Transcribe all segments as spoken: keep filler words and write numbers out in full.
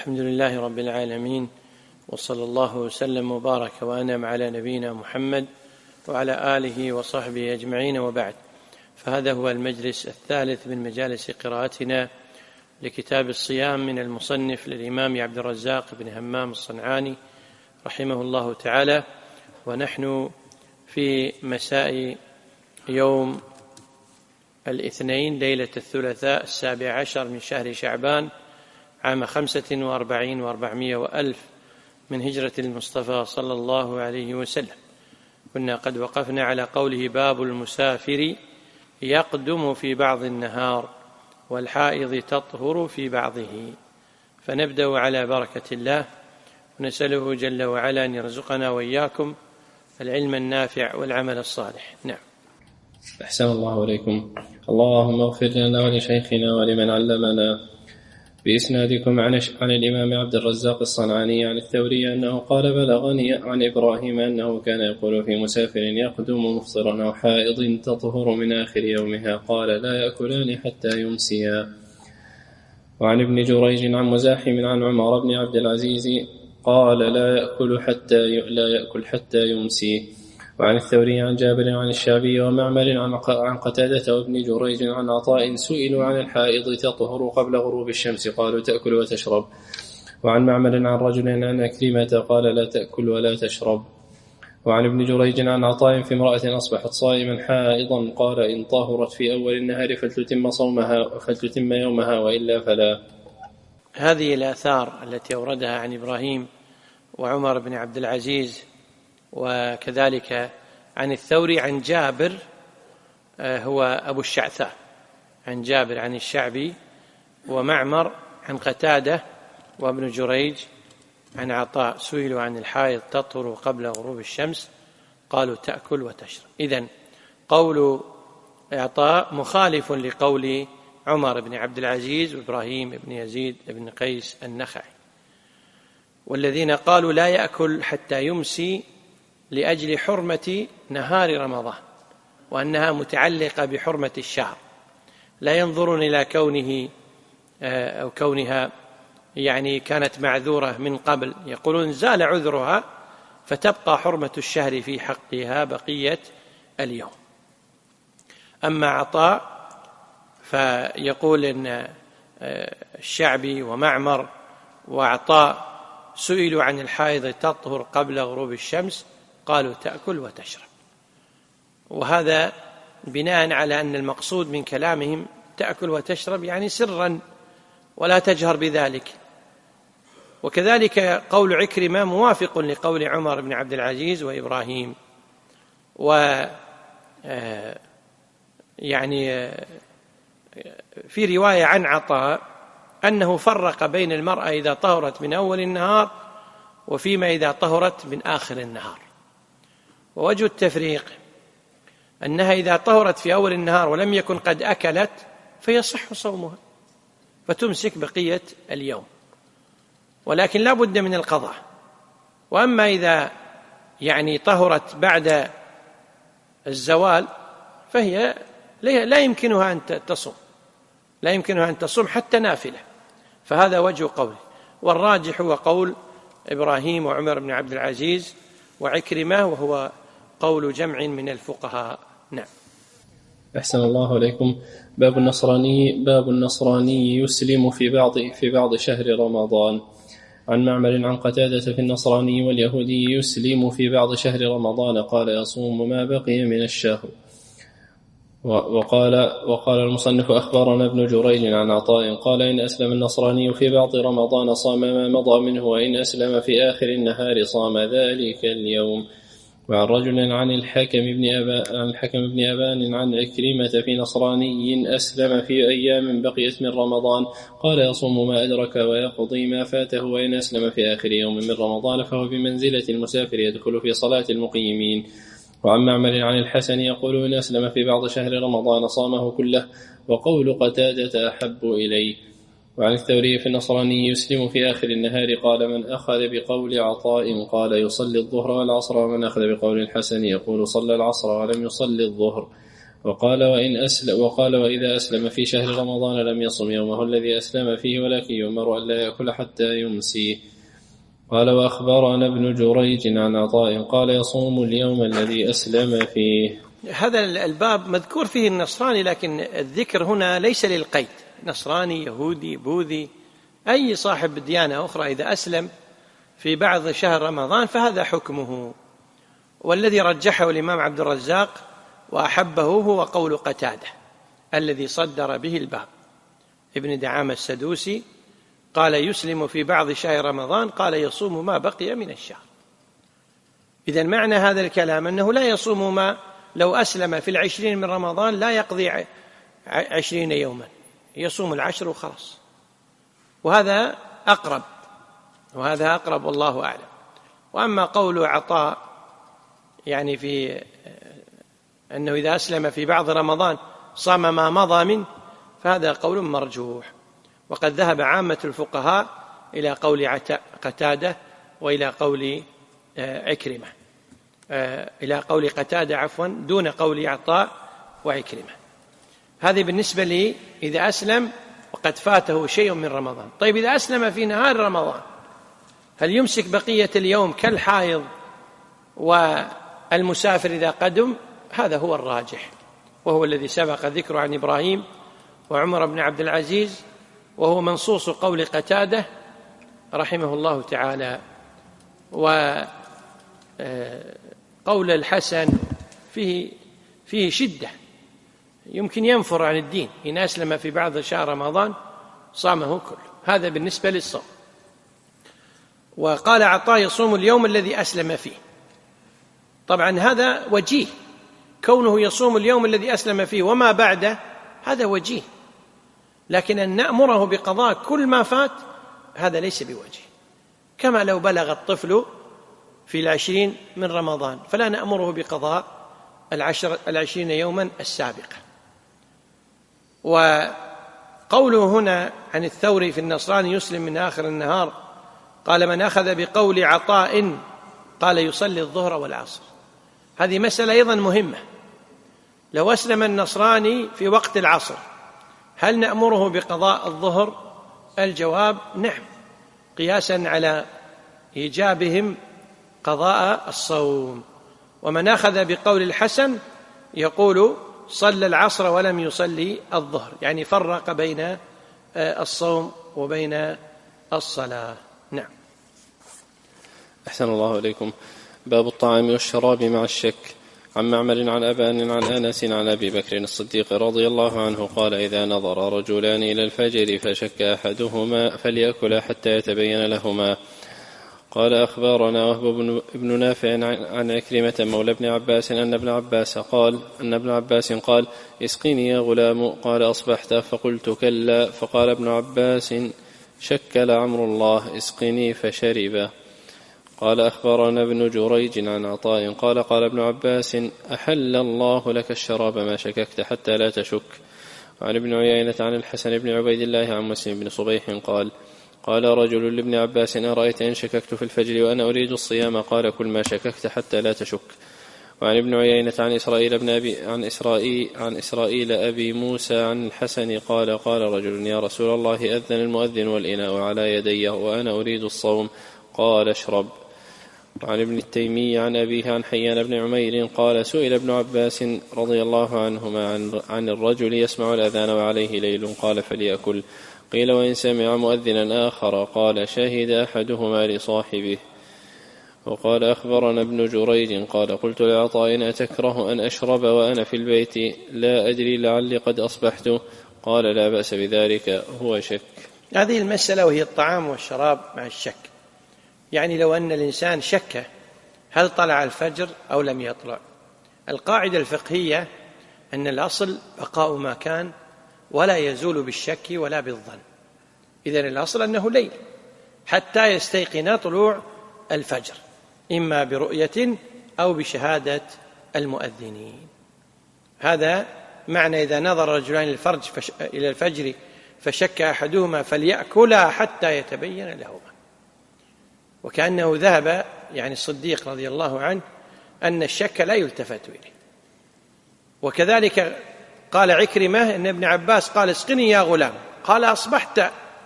الحمد لله رب العالمين، وصلى الله وسلم وبارك وأنعم على نبينا محمد وعلى آله وصحبه أجمعين، وبعد. فهذا هو المجلس الثالث من مجالس قراءتنا لكتاب الصيام من المصنف للإمام عبد الرزاق بن همام الصنعاني رحمه الله تعالى، ونحن في مساء يوم الاثنين ليلة الثلاثاء السابع عشر من شهر شعبان عام خمسة وأربعين وأربعمائة وألف من هجرة المصطفى صلى الله عليه وسلم. كنا قد وقفنا على قوله: باب المسافر يقدم في بعض النهار والحائض تطهر في بعضه. فنبدأ على بركة الله، ونسأله جل وعلا أن يرزقنا وإياكم العلم النافع والعمل الصالح. نعم. أحسن الله إليكم. اللهم اغفر لنا ولشيخنا ولمن علمنا. بإسنادكم عن, عن الإمام عبد الرزاق الصنعاني عن الثوري أنه قال: بلغني عن إبراهيم أنه كان يقول في مسافر يقدم مفطرا أو حائض تطهر من آخر يومها، قال: لا يأكلان حتى يمسيا. وعن ابن جريج عن مزاحم عن عمر بن عبد العزيز قال: لا يأكل حتى لا يأكل حتى يمسي. وعن الثوري عن جابر عن الشعبي ومعمر عن قتادة وابن جريج عن عطاء سئلوا عن الحائض تطهر قبل غروب الشمس قالوا: تأكل وتشرب. وعن معمر عن رجل عن أكرمة قال: لا تأكل ولا تشرب. وعن ابن جريج عن عطاء في امرأة أصبحت صائما حائضا قال: إن طهرت في أول النهار فلتتم صومها فلتتم يومها وإلا فلا. هذه الآثار التي أوردها عن إبراهيم وعمر بن عبد العزيز، وكذلك عن الثوري عن جابر هو أبو الشعثاء، عن جابر عن الشعبي، ومعمر عن قتادة، وابن جريج عن عطاء سئلوا عن الحائض تطهر قبل غروب الشمس قالوا: تأكل وتشرب. إذن قول عطاء مخالف لقول عمر بن عبد العزيز وإبراهيم بن يزيد بن قيس النخعي، والذين قالوا لا يأكل حتى يمسي لأجل حرمة نهار رمضان، وأنها متعلقة بحرمة الشهر، لا ينظرون إلى كونه أو كونها يعني كانت معذورة من قبل، يقولون زال عذرها فتبقى حرمة الشهر في حقها بقية اليوم. أما عطاء فيقول إن الشعبي ومعمر وعطاء سئلوا عن الحائض تطهر قبل غروب الشمس قالوا: تأكل وتشرب. وهذا بناء على أن المقصود من كلامهم تأكل وتشرب يعني سرا ولا تجهر بذلك. وكذلك قول عكرمة موافق لقول عمر بن عبد العزيز وإبراهيم. و يعني في رواية عن عطاء أنه فرق بين المرأة إذا طهرت من أول النهار وفيما إذا طهرت من آخر النهار. ووجه التفريق أنها إذا طهرت في أول النهار ولم يكن قد أكلت فيصح صومها فتمسك بقية اليوم، ولكن لا بد من القضاء. وأما إذا يعني طهرت بعد الزوال فهي لا يمكنها أن تصوم لا يمكنها أن تصوم حتى نافلة. فهذا وجه قوله، والراجح هو قول إبراهيم وعمر بن عبد العزيز وعكرمة، وهو قول جمع من الفقهاء. نعم. أحسن الله إليكم. باب النصراني باب النصراني يسلم في بعض في بعض شهر رمضان. عن معمر عن قتادة في النصراني واليهودي يسلم في بعض شهر رمضان قال: يصوم ما بقي من الشهر. وقال وقال المصنف: أخبرنا ابن جريج عن عطاء قال: إن أسلم النصراني في بعض رمضان صام ما مضى منه، وإن أسلم في آخر النهار صام ذلك اليوم. وعن رجل عن الحكم بن أبان عن الحكم بن أبان عن عكرمة في نصراني أسلم في أيام بقيت من رمضان قال: يصوم ما أدرك ويقضي ما فاته، وإن أسلم في آخر يوم من رمضان فهو بمنزلة المسافر يدخل في صلاة المقيمين. وعن معمر عن الحسن يقول: إن أسلم في بعض شهر رمضان صامه كله، وقول قتادة أحب إليه. وعن الثوري في النصراني يسلم في آخر النهار قال: من أخذ بقول عطاء قال: يصلي الظهر والعصر، ومن أخذ بقول الحسن يقول: صلى العصر ولم يصلي الظهر. وقال وإن أسلم وقال وإذا أسلم في شهر رمضان لم يصم يومه الذي أسلم فيه ولكن يؤمر أن لا يأكل حتى يمسي. قال وأخبرنا ابن جريج عن عطاء قال يصوم اليوم الذي أسلم فيه. هذا الباب مذكور فيه النصراني، لكن الذكر هنا ليس للقيد، نصراني يهودي بوذي أي صاحب ديانة أخرى إذا أسلم في بعض شهر رمضان فهذا حكمه. والذي رجحه الإمام عبد الرزاق وأحبه هو قول قتادة الذي صدر به الباب، ابن دعامة السدوسي قال يسلم في بعض شهر رمضان، قال يصوم ما بقي من الشهر. إذن معنى هذا الكلام أنه لا يصوم ما لو أسلم في العشرين من رمضان لا يقضي عشرين يوما، يصوم العشر وخلاص. وهذا أقرب وهذا أقرب والله أعلم. وأما قول عطاء يعني في أنه إذا أسلم في بعض رمضان صام ما مضى منه فهذا قول مرجوح. وقد ذهب عامة الفقهاء إلى قول قتادة وإلى قول عكرمة إلى قول قتادة عفوا دون قول عطاء وعكرمة. هذه بالنسبة لي إذا أسلم وقد فاته شيء من رمضان. طيب إذا أسلم في نهار رمضان هل يمسك بقية اليوم كالحائض والمسافر إذا قدم؟ هذا هو الراجح، وهو الذي سبق ذكره عن إبراهيم وعمر بن عبد العزيز، وهو منصوص قول قتادة رحمه الله تعالى. وقول الحسن فيه فيه شدة، يمكن ينفر عن الدين إن أسلم في بعض شهر رمضان صامه كله. هذا بالنسبة للصوم. وقال عطاء يصوم اليوم الذي أسلم فيه. طبعا هذا وجيه، كونه يصوم اليوم الذي أسلم فيه وما بعده هذا وجيه، لكن أن نأمره بقضاء كل ما فات هذا ليس بوجيه. كما لو بلغ الطفل في العشرين من رمضان فلا نأمره بقضاء العشر العشرين يوما السابقة. وقوله هنا عن الثوري في النصراني يسلم من آخر النهار، قال من أخذ بقول عطاء قال يصلي الظهر والعصر. هذه مسألة أيضا مهمة. لو أسلم النصراني في وقت العصر هل نأمره بقضاء الظهر؟ الجواب نعم، قياسا على إيجابهم قضاء الصوم. ومن أخذ بقول الحسن يقول صلى العصر ولم يصلي الظهر، يعني فرق بين الصوم وبين الصلاة. نعم. أحسن الله إليكم. باب الطعام والشراب مع الشك. عن معمر عن أبان عن أنس عن أبي بكر الصديق رضي الله عنه قال إذا نظر رجلان إلى الفجر فشك أحدهما فليأكل حتى يتبين لهما. قال أخبارنا وهب بن نافع عن عكرمة مولى ابن عباس أن ابن عباس قال أن ابن عباس قال اسقني يا غلام. قال أصبحت؟ فقلت كلا. فقال ابن عباس شك لعمر الله اسقني فشرب. قال أخبرنا ابن جريج عن عطاء قال قال ابن عباس أحل الله لك الشراب ما شككت حتى لا تشك. وعن ابن عيينة عن الحسن بن عبيد الله عن مسلم بن صبيح قال قال رجل لابن عباس أرأيت إن شككت في الفجر وأنا أريد الصيام؟ قال كل ما شككت حتى لا تشك. وعن ابن عيينة عن إسرائيل بن أبي عن إسرائيل عن إسرائيل أبي موسى عن الحسن قال قال رجل يا رسول الله أذن المؤذن والإناء على يدي وأنا أريد الصوم. قال اشرب. وعن ابن التيمي عن أبيه عن حيان بن عمير قال سئل ابن عباس رضي الله عنهما عن, عن الرجل يسمع الأذان وعليه ليل قال فليأكل. قيل وإن سمع مؤذنا آخر؟ قال شهد أحدهما لصاحبه. وقال أخبرنا ابن جريج قال قلت لعطاء أتكره أن أشرب وأنا في البيت لا أدري لعلي قد أصبحت؟ قال لا بأس بذلك هو شك. هذه المسألة وهي الطعام والشراب مع الشك، يعني لو أن الإنسان شك هل طلع الفجر أو لم يطلع. القاعدة الفقهية أن الأصل بقاء ما كان ولا يزول بالشك ولا بالظن. إذن الأصل أنه ليل حتى يستيقن طلوع الفجر، إما برؤية أو بشهادة المؤذنين. هذا معنى إذا نظر رجلان الفرج فش... إلى الفجر فشك أحدهما فليأكلا حتى يتبين لهما. وكأنه ذهب يعني الصديق رضي الله عنه أن الشك لا يلتفت إليه، وكذلك قال عكرمة إن ابن عباس قال اسقني يا غلام، قال أصبحت.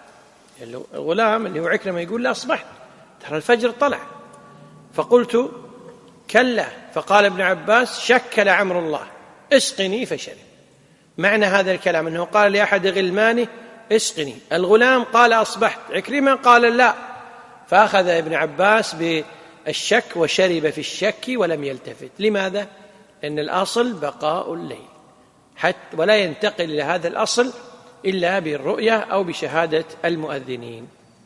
الغلام اللي هو عكرمة يقول لا أصبحت، ترى الفجر طلع. فقلت كلا، فقال ابن عباس شكل عمرو الله اسقني فشرب. معنى هذا الكلام أنه قال لأحد غلمانه اسقني، الغلام قال أصبحت، عكرمة قال لا، فأخذ ابن عباس بالشك وشرب في الشك ولم يلتفت. لماذا؟ لأن الأصل بقاء الليل، حتى ولا ينتقل إلى هذا الأصل إلا بالرؤية أو بشهادة المؤذنين.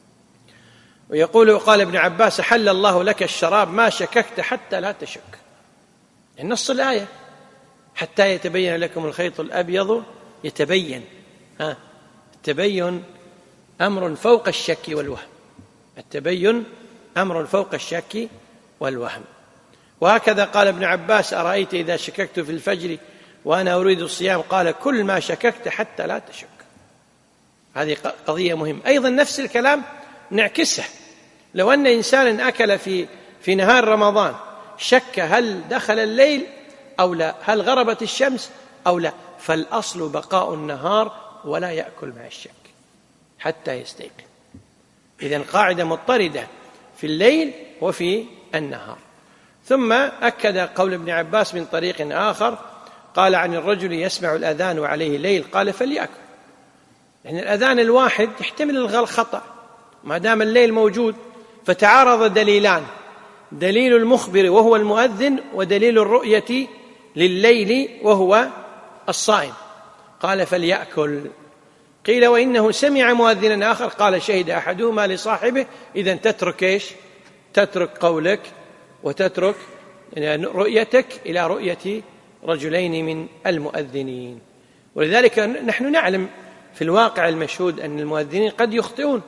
ويقول قال ابن عباس حل الله لك الشراب ما شككت حتى لا تشك، النص الآية حتى يتبين لكم الخيط الأبيض يتبين. ها، التبين أمر فوق الشك والوهم، التبين أمر فوق الشك والوهم. وهكذا قال ابن عباس أرأيت إذا شككت في الفجر وأنا أريد الصيام، قال كل ما شككت حتى لا تشك. هذه قضية مهمة. أيضا نفس الكلام نعكسه، لو أن إنسانا أكل في في نهار رمضان شك هل دخل الليل أو لا، هل غربت الشمس أو لا، فالأصل بقاء النهار ولا يأكل مع الشك حتى يستيقظ. إذن قاعدة مضطردة في الليل وفي النهار. ثم أكد قول ابن عباس من طريق آخر، قال عن الرجل يسمع الأذان وعليه ليل، قال فليأكل، يعني الأذان الواحد يحتمل الخطأ ما دام الليل موجود. فتعارض دليلان، دليل المخبر وهو المؤذن، ودليل الرؤية لليل وهو الصائم، قال فليأكل. قيل وإنه سمع مؤذنا آخر قال شهد أحدهما لصاحبه. إذن تترك إيش؟ تترك قولك وتترك رؤيتك إلى رؤية رجلين من المؤذنين. ولذلك نحن نعلم في الواقع المشهود أن المؤذنين قد يخطئون،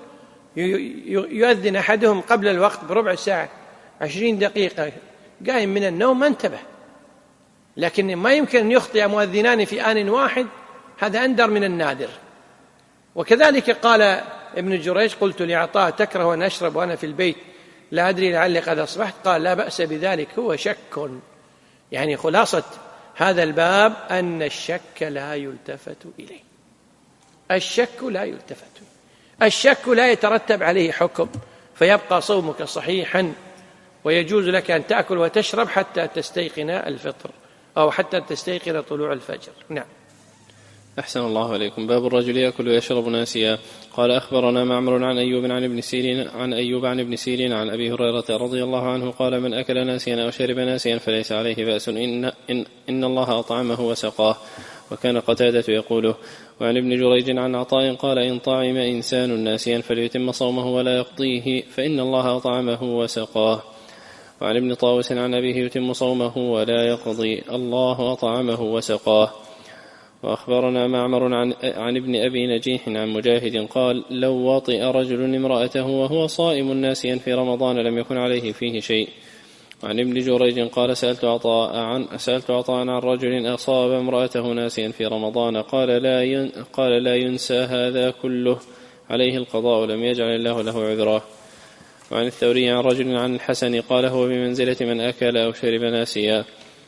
يؤذن أحدهم قبل الوقت بربع ساعة عشرين دقيقة قائم من النوم ما انتبه، لكن ما يمكن أن يخطئ مؤذنان في آن واحد، هذا أندر من النادر. وكذلك قال ابن جريج قلت لعطاء تكره أن أشرب وأنا في البيت لا أدري لعلي قد أصبحت، قال لا بأس بذلك هو شك. يعني خلاصة هذا الباب أن الشك لا يلتفت إليه، الشك لا يلتفت إليه. الشك لا يترتب عليه حكم، فيبقى صومك صحيحا ويجوز لك أن تأكل وتشرب حتى تستيقن الفطر أو حتى تستيقن طلوع الفجر. نعم. أحسن الله عليكم. باب الرجل يأكل ويشرب ناسيا. قال أخبرنا معمر عن أيوب عن ابن سيرين عن أيوب عن ابن سيرين عن أبي هريرة رضي الله عنه قال من أكل ناسيا أو شرب ناسيا فليس عليه بأس إن, إن, إن الله أطعمه وسقاه. وكان قتادة يقوله. وعن ابن جريج عن عطاء قال إن طعم إنسان ناسيا فليتم صومه ولا يقضيه فإن الله أطعمه وسقاه. وعن ابن طاووس عن أبيه يتم صومه ولا يقضي الله أطعمه وسقاه. وأخبرنا معمر عن, عن ابن أبي نجيح عن مجاهد قال لو وطئ رجل امرأته وهو صائم ناسيا في رمضان لم يكن عليه فيه شيء. وعن ابن جريج قال سألت عطاء عن, سألت عطاء عن رجل أصاب امرأته ناسيا في رمضان قال لا, ين قال لا ينسى هذا كله، عليه القضاء ولم يجعل الله له عذرا. وعن الثوري عن رجل عن الحسن قال هو بمنزلة من أكل أو شرب ناسيا.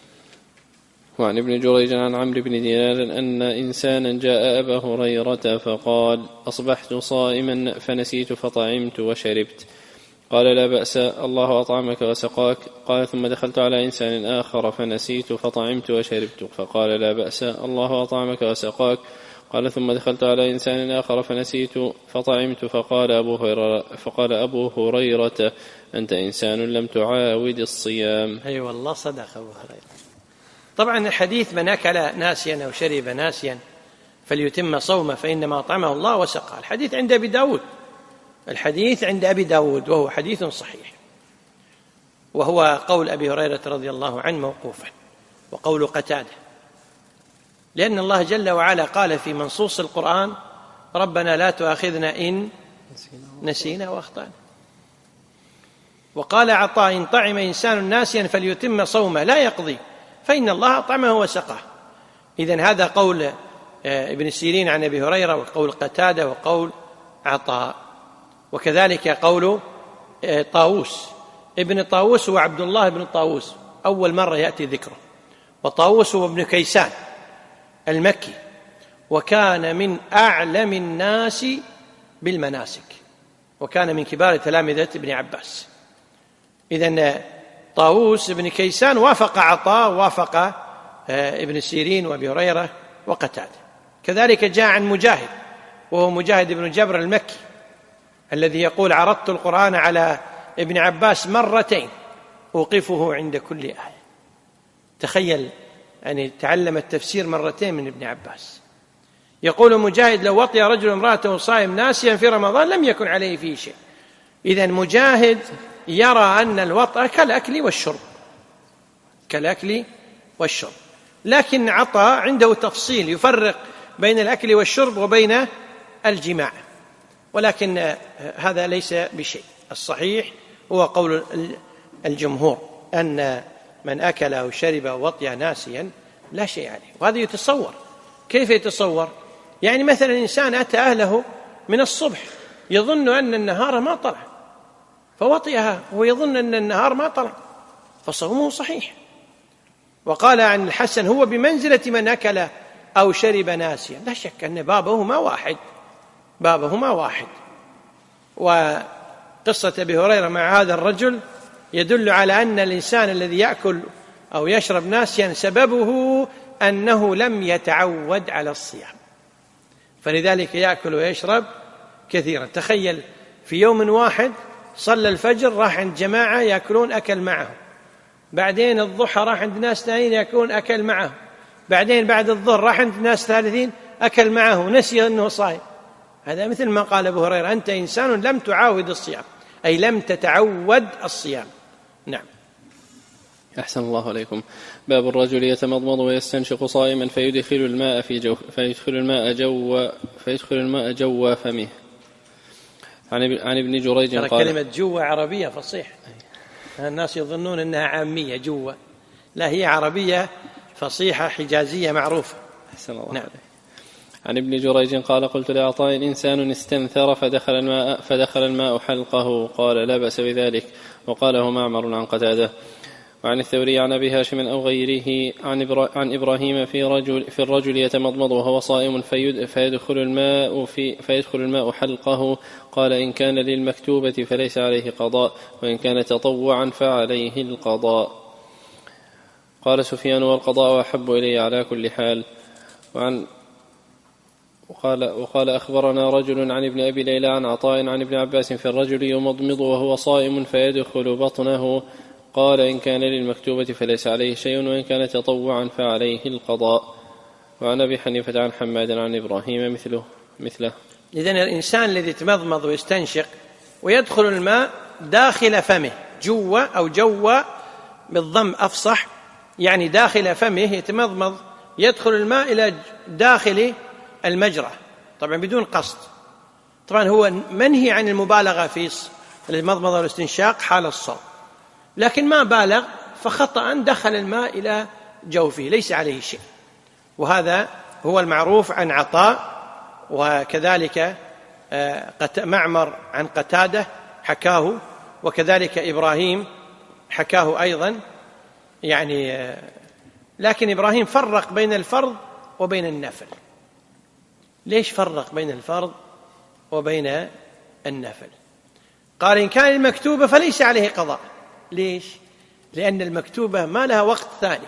وعن ابن جريج عن عمرو بن دينار أن إنسانا جاء أبا هريرة فقال أصبحت صائما فنسيت فطعمت وشربت، قال لا بأس الله أطعمك وسقاك. قال ثم دخلت على إنسان آخر فنسيت فطعمت وشربت، فقال لا بأس الله أطعمك وسقاك. قال ثم دخلت على إنسان آخر فنسيت فطعمت، فقال أبو هريرة, فقال أبو هريرة أنت إنسان لم تعاود الصيام. أي أيوة والله صدق أبو هريرة. طبعا الحديث من أكل ناسيا أو شرب ناسيا فليتم صومه فإنما أطعمه الله وسقاه، الحديث عند أبي داود، الحديث عند أبي داود وهو حديث صحيح، وهو قول أبي هريرة رضي الله عنه موقوفا وقول قتادة، لأن الله جل وعلا قال في منصوص القرآن ربنا لا تؤاخذنا إن نسينا وأخطأنا. وقال عطاء إن طعم إنسان ناسيا فليتم صومه لا يقضي فإن الله أطعمه وسقاه. إذن هذا قول ابن سيرين عن أبي هريرة وقول قتادة وقول عطاء. وكذلك قول طاووس، ابن طاووس هو عبد الله بن طاووس، أول مرة يأتي ذكره، وطاووس هو ابن كيسان المكي، وكان من أعلم الناس بالمناسك، وكان من كبار تلامذة ابن عباس. إذن طاووس بن كيسان وافق عطاء، وافق ابن سيرين وابي هريرة وقتادة. كذلك جاء عن مجاهد، وهو مجاهد بن جبر المكي الذي يقول: عرضت القرآن على ابن عباس مرتين أوقفه عند كل آية. تخيل، يعني تعلم التفسير مرتين من ابن عباس. يقول مجاهد: لو وطئ رجل امرأته صائم ناسيا في رمضان لم يكن عليه فيه شيء. إذن مجاهد يرى أن الوطأ كالأكل والشرب، كالأكل والشرب، لكن عطاء عنده تفصيل يفرق بين الأكل والشرب وبين الجماع، ولكن هذا ليس بشيء. الصحيح هو قول الجمهور أن من أكل أو شرب أو وطئ ناسيا لا شيء عليه. وهذا يتصور. كيف يتصور؟ يعني مثلا إنسان أتى أهله من الصبح يظن أن النهار ما طلع فوطئها، وهو يظن أن النهار ما طلع، فصومه صحيح. وقال عن الحسن: هو بمنزلة من أكل أو شرب ناسيا. لا شك أن بابهما واحد، بابهما واحد. وقصة أبي هريرة مع هذا الرجل يدل على أن الإنسان الذي يأكل أو يشرب ناسيا سببه أنه لم يتعود على الصيام، فلذلك يأكل ويشرب كثيرا. تخيل في يوم واحد صلى الفجر، راح عند جماعة يأكلون، أكل معهم، بعدين الضحى راح عند ناس ثانيين يأكلون، أكل معهم، بعدين بعد الظهر راح عند ناس ثالثين أكل معه، نسي أنه صائم. هذا مثل ما قال أبو هريرة: أنت إنسان لم تعاود الصيام، أي لم تتعود الصيام. نعم. أحسن الله عليكم. باب الرجل يتمضمض ويستنشق صائما فيدخل الماء في جو فيدخل الماء جو فيدخل الماء جو فمه. عن عن ابن جريج قال: كلمة جو عربية فصيح، الناس يظنون أنها عامية جو، لا، هي عربية فصيحة حجازية معروفة. أحسن الله. نعم. عن ابن جريج قال: قلت لعطاء: إنسان استنثر فدخل الماء فدخل الماء حلقه، قال: لا بأس بذلك، وقاله معمر عن قتادة. وعن الثوري عن أبي هاشم أو غيره عن, إبرا عن إبراهيم في, رجل في الرجل يتمضمض وهو صائم فيدخل الماء, في فيدخل الماء حلقه، قال: إن كان للمكتوبة فليس عليه قضاء، وإن كان تطوعا فعليه القضاء. قال سفيان: والقضاء أحب إلي على كل حال. وعن وقال, وقال أخبرنا رجل عن ابن أبي ليلى عن عطاء عن ابن عباس في الرجل يمضمض وهو صائم فيدخل بطنه، قال: إن كان للمكتوبة فليس عليه شيء، وإن كان تطوعا فعليه القضاء. وعن أبي حنيفة عن حماد عن إبراهيم مثله مثله. إذن الإنسان الذي يتمضمض ويستنشق ويدخل الماء داخل فمه، جو أو جو بالضم أفصح، يعني داخل فمه يتمضمض، يدخل الماء إلى داخل المجرى، طبعا بدون قصد. طبعا هو منهي عن المبالغة في المضمضة والاستنشاق حال الصوم، لكن ما بالغ فخطأ دخل الماء إلى جوفه ليس عليه شيء. وهذا هو المعروف عن عطاء، وكذلك معمر عن قتادة حكاه، وكذلك إبراهيم حكاه أيضا. يعني لكن إبراهيم فرق بين الفرض وبين النفل. ليش فرق بين الفرض وبين النفل؟ قال: إن كان المكتوبة فليس عليه قضاء. ليش؟ لأن المكتوبة ما لها وقت ثاني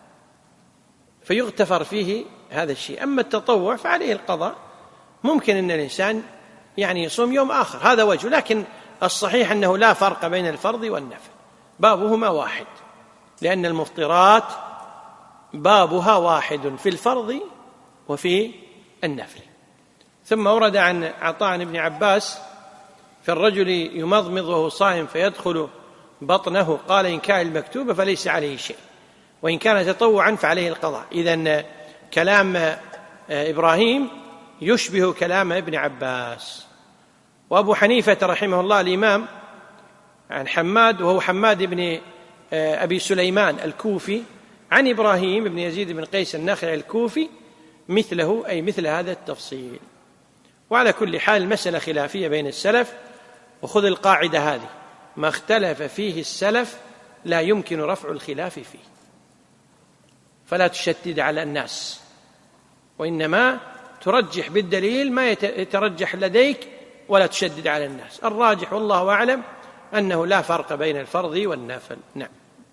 فيغتفر فيه هذا الشيء. أما التطوع فعليه القضاء، ممكن أن الإنسان يعني يصوم يوم آخر، هذا وجه، لكن الصحيح أنه لا فرق بين الفرض والنفل، بابهما واحد، لأن المفطرات بابها واحد في الفرض وفي النفل. ثم ورد عن عطاء بن عباس في الرجل يمضمض وهو صائم فيدخل بطنه، قال: إن كان المكتوبة فليس عليه شيء، وإن كان تطوعا فعليه القضاء. إذن كلام إبراهيم يشبه كلام ابن عباس. وأبو حنيفة رحمه الله الإمام عن حماد، وهو حماد بن أبي سليمان الكوفي، عن إبراهيم بن يزيد بن قيس النخعي الكوفي مثله، أي مثل هذا التفصيل. وعلى كل حال المسألة خلافية بين السلف، وخذ القاعدة هذه: ما اختلف فيه السلف لا يمكن رفع الخلاف فيه. فلا تشدد على الناس، وإنما ترجح بالدليل ما يترجح لديك ولا تشدد على الناس. الراجح والله أعلم أنه لا فرق بين الفرض والنافل. نعم.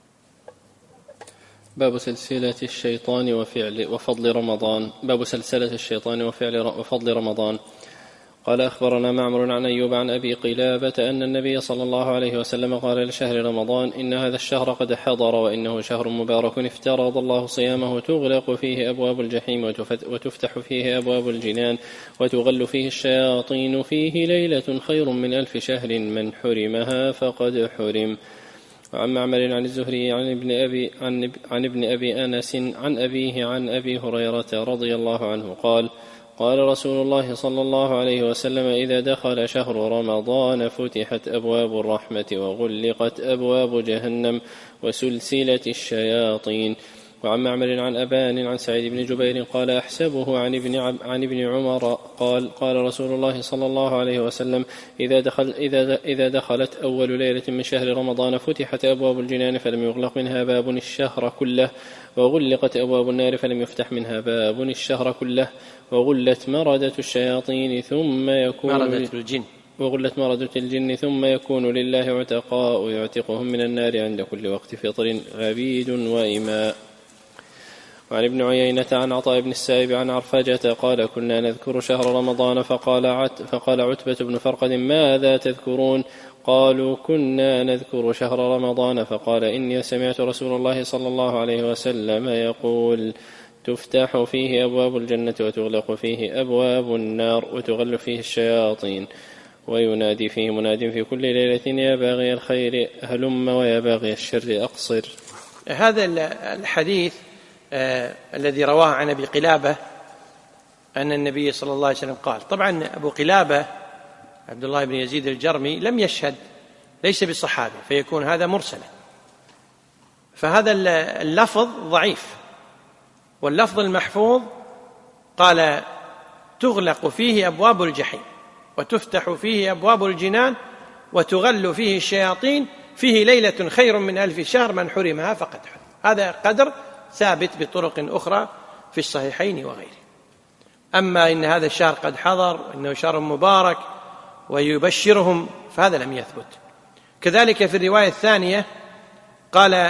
باب سلسلة الشيطان وفعل وفضل رمضان. باب سلسلة الشيطان وفعل وفضل رمضان. قال أخبرنا معمر عن أيوب عن أبي قلابة أن النبي صلى الله عليه وسلم قال لشهر رمضان: إن هذا الشهر قد حضر وإنه شهر مبارك افترض الله صيامه، تغلق فيه أبواب الجحيم وتفتح فيه أبواب الجنان وتغل فيه الشياطين، فيه ليلة خير من ألف شهر، من حرمها فقد حرم. وعن معمر عن الزهري عن ابن أبي, عن, عن ابن أبي أنس عن أبيه عن أبي هريرة رضي الله عنه قال: قال رسول الله صلى الله عليه وسلم: إذا دخل شهر رمضان فتحت أبواب الرحمة وغلقت أبواب جهنم وسلسلة الشياطين. وعن معمر عن أبان عن سعيد بن جبير قال: أحسبه عن ابن, عن ابن عمر قال: قال رسول الله صلى الله عليه وسلم: إذا, دخل إذا, إذا دخلت أول ليلة من شهر رمضان فتحت أبواب الجنان فلم يغلق منها باب الشهر كله، وغلقت أبواب النار فلم يفتح منها باب الشهر كله، وغلت مردة الشياطين ثم يكون مردة الجن وغلت مردة الجن ثم يكون لله عتقاء يعتقهم من النار عند كل وقت فطر غبيد وإماء. وعن ابن عيينة عن عطاء بن السائب عن عرفجة قال: كنا نذكر شهر رمضان فقال, عت فقال عتبة بن فرقد: ماذا تذكرون؟ قالوا: كنا نذكر شهر رمضان. فقال: إني سمعت رسول الله صلى الله عليه وسلم يقول: تفتح فيه أبواب الجنة وتغلق فيه أبواب النار وتغل فيه الشياطين، وينادي فيه مناد في كل ليلة: يا باغي الخير هلم ويا باغي الشر أقصر. هذا الحديث آه الذي رواه عن أبي قلابة أن النبي صلى الله عليه وسلم قال. طبعا أبو قلابة عبد الله بن يزيد الجرمي لم يشهد، ليس بصحابي، فيكون هذا مرسلا، فهذا اللفظ ضعيف. واللفظ المحفوظ قال: تغلق فيه أبواب الجحيم وتفتح فيه أبواب الجنان وتغل فيه الشياطين، فيه ليلة خير من ألف شهر، من حرمها فقد حرم. هذا قدر ثابت بطرق أخرى في الصحيحين وغيره. أما إن هذا الشهر قد حضر، إنه شهر مبارك ويبشرهم، فهذا لم يثبت. كذلك في الرواية الثانية قال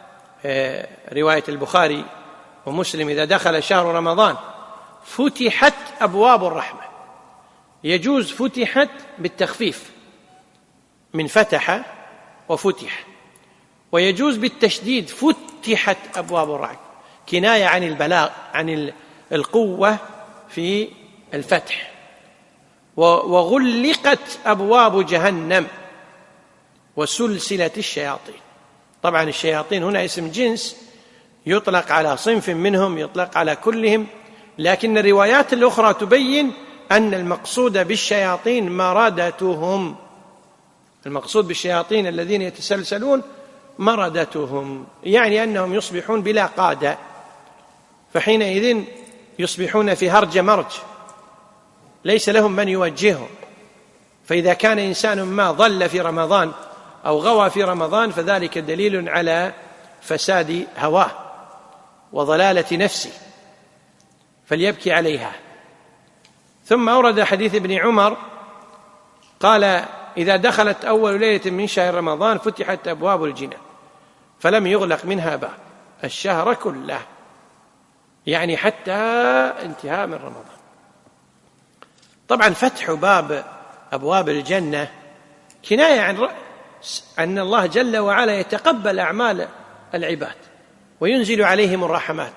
رواية البخاري ومسلم: إذا دخل شهر رمضان فتحت أبواب الرحمة. يجوز فتحت بالتخفيف من فتح وفتح، ويجوز بالتشديد فتحت أبواب الرحمة، كناية عن البلاغ، عن القوة في الفتح. وغلقت أبواب جهنم وسلسلة الشياطين. طبعا الشياطين هنا اسم جنس، يطلق على صنف منهم، يطلق على كلهم، لكن الروايات الأخرى تبين أن المقصود بالشياطين مردتهم. المقصود بالشياطين الذين يتسلسلون مردتهم، يعني أنهم يصبحون بلا قادة، فحينئذ يصبحون في هرج مرج، ليس لهم من يوجههم. فإذا كان إنسان ما ضل في رمضان أو غوى في رمضان فذلك دليل على فساد هواه وضلالة نفسه، فليبكي عليها. ثم أورد حديث ابن عمر قال: إذا دخلت أول ليلة من شهر رمضان فتحت أبواب الجنان فلم يغلق منها باب الشهر كله، يعني حتى انتهاء من رمضان. طبعا فتح باب أبواب الجنة كناية عن أن الله جل وعلا يتقبل أعمال العباد وينزل عليهم الرحمات.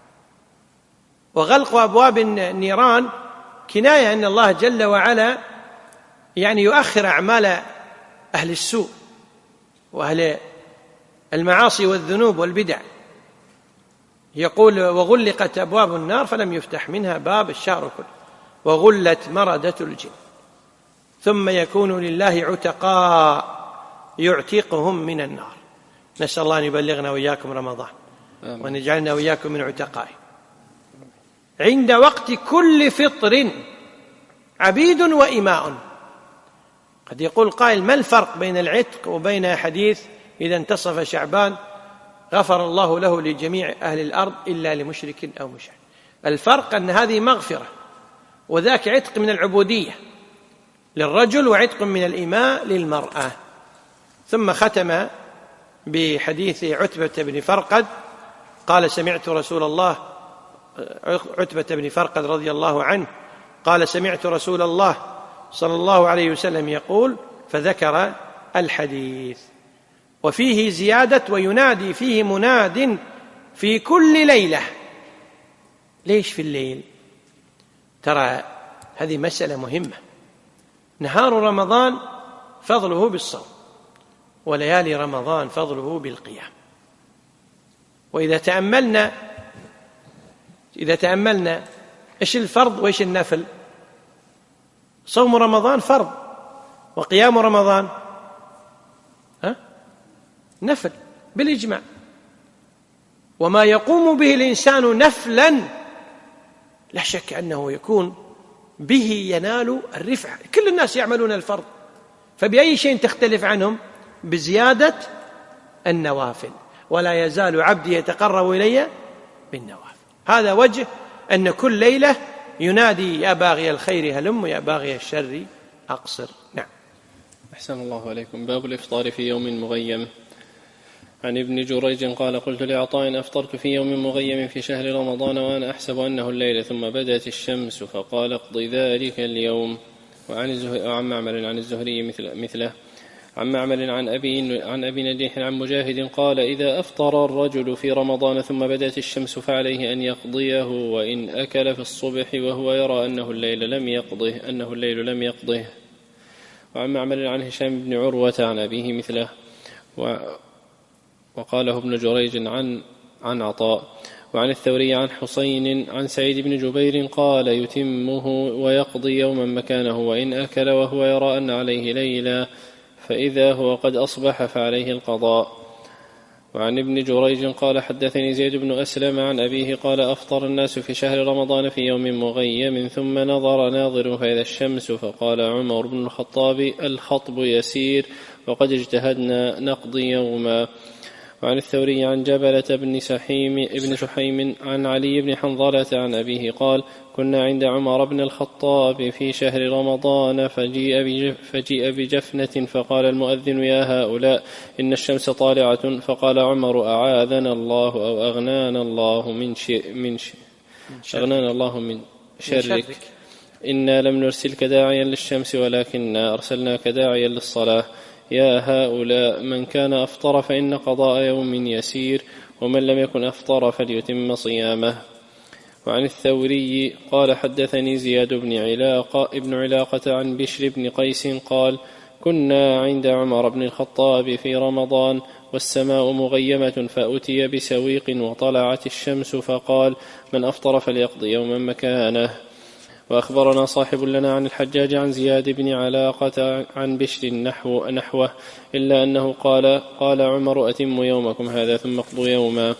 وغلق أبواب النيران كناية أن الله جل وعلا يعني يؤخر أعمال أهل السوء وأهل المعاصي والذنوب والبدع. يقول: وغلقت أبواب النار فلم يفتح منها باب الشهر كله، وغلت مردة الجن، ثم يكون لله عتقاء يعتقهم من النار. نسأل الله أن يبلغنا وإياكم رمضان وأن يجعلنا وإياكم من عتقائه. عند وقت كل فطر عبيد وإماء. قد يقول قائل: ما الفرق بين العتق وبين حديث إذا انتصف شعبان غفر الله له لجميع أهل الأرض إلا لمشرك أو مشرك. الفرق أن هذه مغفرة وذاك عتق من العبودية للرجل وعتق من الإماء للمرأة. ثم ختم بحديث عتبة بن فرقد قال سمعت رسول الله عتبة بن فرقد رضي الله عنه قال سمعت رسول الله صلى الله عليه وسلم يقول، فذكر الحديث. وفيه زيادة وينادي فيه مناد في كل ليلة. ليش في الليل؟ ترى هذه مسألة مهمة. نهار رمضان فضله بالصوم، وليالي رمضان فضله بالقيام. وإذا تأملنا إذا تأملنا إيش الفرض وإيش النفل؟ صوم رمضان فرض، وقيام رمضان ها؟ نفل بالإجماع. وما يقوم به الإنسان نفلا لا شك أنه يكون به ينال الرفعة. كل الناس يعملون الفرض، فبأي شيء تختلف عنهم؟ بزيادة النوافل. ولا يزال عبدي يتقرب إلي بالنوافل. هذا وجه أن كل ليلة ينادي يا باغي الخير هلم ويا باغي الشر أقصر. نعم. أحسن الله عليكم. باب الإفطار في يوم مغيم. عن ابن جريج قال قلت لعطاء أفطرت في يوم مغيم في شهر رمضان وأنا أحسب أنه الليل ثم بدأت الشمس فقال اقضي ذلك اليوم. وعن معمر عن الزهري مثل مثله. عن معمر عن أبي, عن أبي نجيح عن مجاهد قال إذا أفطر الرجل في رمضان ثم بدأت الشمس فعليه أن يقضيه وإن أكل في الصبح وهو يرى أنه الليل لم يقضه أنه الليل لم يقضه. وعن معمر عن هشام بن عروة عن أبيه مثله. و وقاله ابن جريج عن عن عطاء. وعن الثوري عن حسين عن سعيد بن جبير قال يتمه ويقضي يوما مكانه وإن أكل وهو يرى أن عليه ليلا فإذا هو قد أصبح فعليه القضاء. وعن ابن جريج قال حدثني زيد بن أسلم عن أبيه قال أفطر الناس في شهر رمضان في يوم مغيم ثم نظر ناظر فإذا الشمس فقال عمر بن الخطاب الخطب يسير وقد اجتهدنا نقضي يوما. وعن الثوري عن جبلة بن سحيم ابن سحيم عن علي بن حنظلة عن أبيه قال كنا عند عمر بن الخطاب في شهر رمضان فجيء, فجيء بجفنة فقال المؤذن يا هؤلاء إن الشمس طالعة فقال عمر أعاذنا الله أو أغنانا الله من شيء من شيء أغنانا الله من شرك إنا لم نرسلك داعيا للشمس ولكننا أرسلناك داعيا للصلاة يا هؤلاء من كان أفطر فإن قضاء يوم يسير ومن لم يكن أفطر فليتم صيامه. وعن الثوري قال حدثني زياد بن علاقة ابن علاقة عن بشر بن قيس قال كنا عند عمر بن الخطاب في رمضان والسماء مغيمة فأتي بسويق وطلعت الشمس فقال من أفطر فليقضي يوما مكانه. وأخبرنا صاحب لنا عن الحجاج عن زياد بن علاقة عن بشر نحو نحوه إلا أنه قال قال عمر أتم يومكم هذا ثم اقضوا يوما.